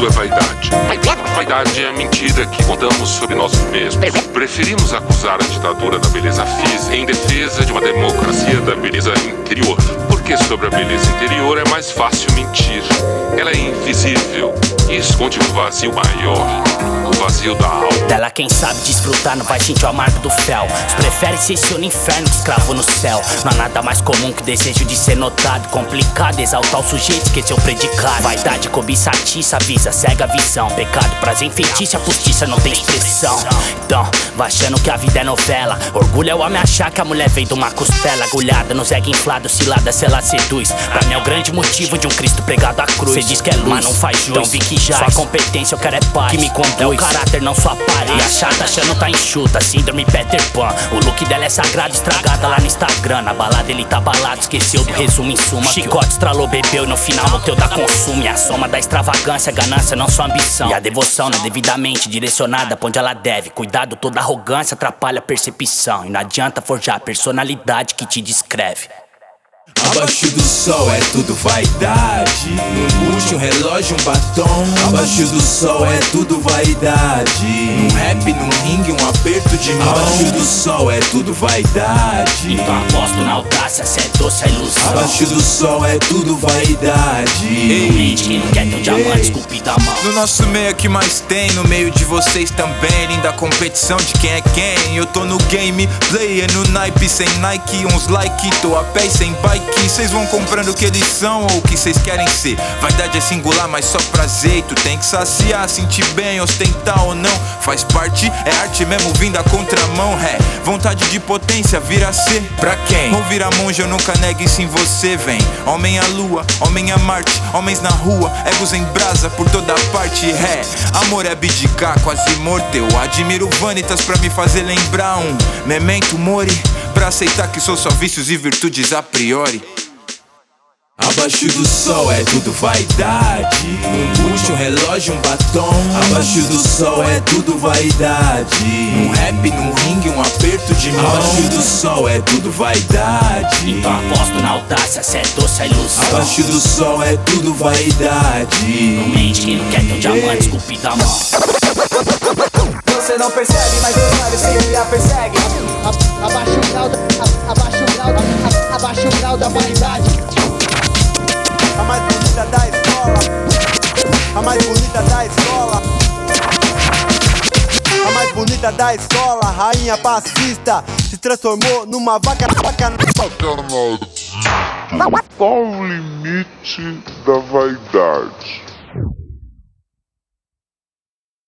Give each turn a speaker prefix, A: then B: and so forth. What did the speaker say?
A: tudo é vaidade. Vaidade é a mentira que contamos sobre nós mesmos. Preferimos acusar a ditadura da beleza física em defesa de uma democracia da beleza interior. Porque sobre a beleza interior é mais fácil mentir. Ela é invisível e esconde um vazio maior, o vazio da alma.
B: Dela quem sabe desfrutar não vai sentir o amargo do fel. Os prefere ser seu no inferno que escravo no céu. Não há nada mais comum que o desejo de ser notado. Complicado exaltar o sujeito, esquecer o predicado. Vaidade, cobiça, atiça, avisa, cega a visão. Pecado, prazer, enfeitiça, a justiça não tem expressão. Então, vai achando que a vida é novela. Orgulho é o homem achar que a mulher veio de uma costela. Agulhada no zega inflado, cilada, se ela seduz. Pra mim é o grande motivo de um Cristo pregado à cruz. Cê diz que é luz, mas não faz jus. Então vi que já sua competência eu quero é paz. Que me conduz, é o caráter, não sua aparência. E a chata achando tá enxuta, síndrome Peter Pan. O look dela é sagrado, estragada lá no Instagram. Na balada ele tá balado, esqueceu do resumo em suma. Chicote estralou, bebeu e no final no teu dá consumo. E a soma da extravagância, ganância, não sua ambição. E a devoção não é devidamente direcionada pra onde ela deve. Cuidado, toda arrogância atrapalha a percepção. E não adianta forjar a personalidade que te descreve.
C: Abaixo do sol é tudo vaidade. Um bucho, um relógio, um batom. Abaixo do sol é tudo vaidade. Num rap, num ringue, um aperto de mão. Abaixo do sol é tudo vaidade.
B: Então aposto na audácia, cê é doce a ilusão.
C: Abaixo do sol é tudo vaidade.
B: Não mente quem não quer ter um diamante esculpido à mão.
D: No nosso meio é que mais tem, no meio de vocês também. Linda competição de quem é quem. Eu tô no game, play, é no naipe. Sem Nike, uns like, tô a pé e sem bike. Cês vão comprando o que eles são ou o que cês querem ser. Vaidade é singular, mas só prazer. Tu tem que saciar, sentir bem, ostentar ou não. Faz parte, é arte mesmo vindo à contramão. É, vontade de potência, vira ser. Pra quem? Ou vira monge, eu nunca nego isso em você, vem. Homem à lua, homem a Marte. Homens na rua, egos em brasa por toda parte. É, amor é abdicar, quase morto. Eu admiro vanitas pra me fazer lembrar um memento mori. Pra aceitar que sou só vícios e virtudes a priori.
C: Abaixo do sol é tudo vaidade. Um bucho, um relógio, um batom. Abaixo do sol é tudo vaidade. Num rap, num ringue, um aperto de mão. Abaixo do sol é tudo vaidade.
B: Então aposto na audácia, cê é doce a ilusão.
C: Abaixo do sol é tudo vaidade.
B: Não mente quem não quer ter um diamante esculpido à mão.
E: Você não percebe, mas os olhos sempre a perseguem. Abaixa o grau abaixa o grau da vaidade. A mais bonita da escola. A mais bonita da escola. A mais bonita da escola. Rainha pacifista se transformou numa vaca.
F: Qual o limite da vaidade?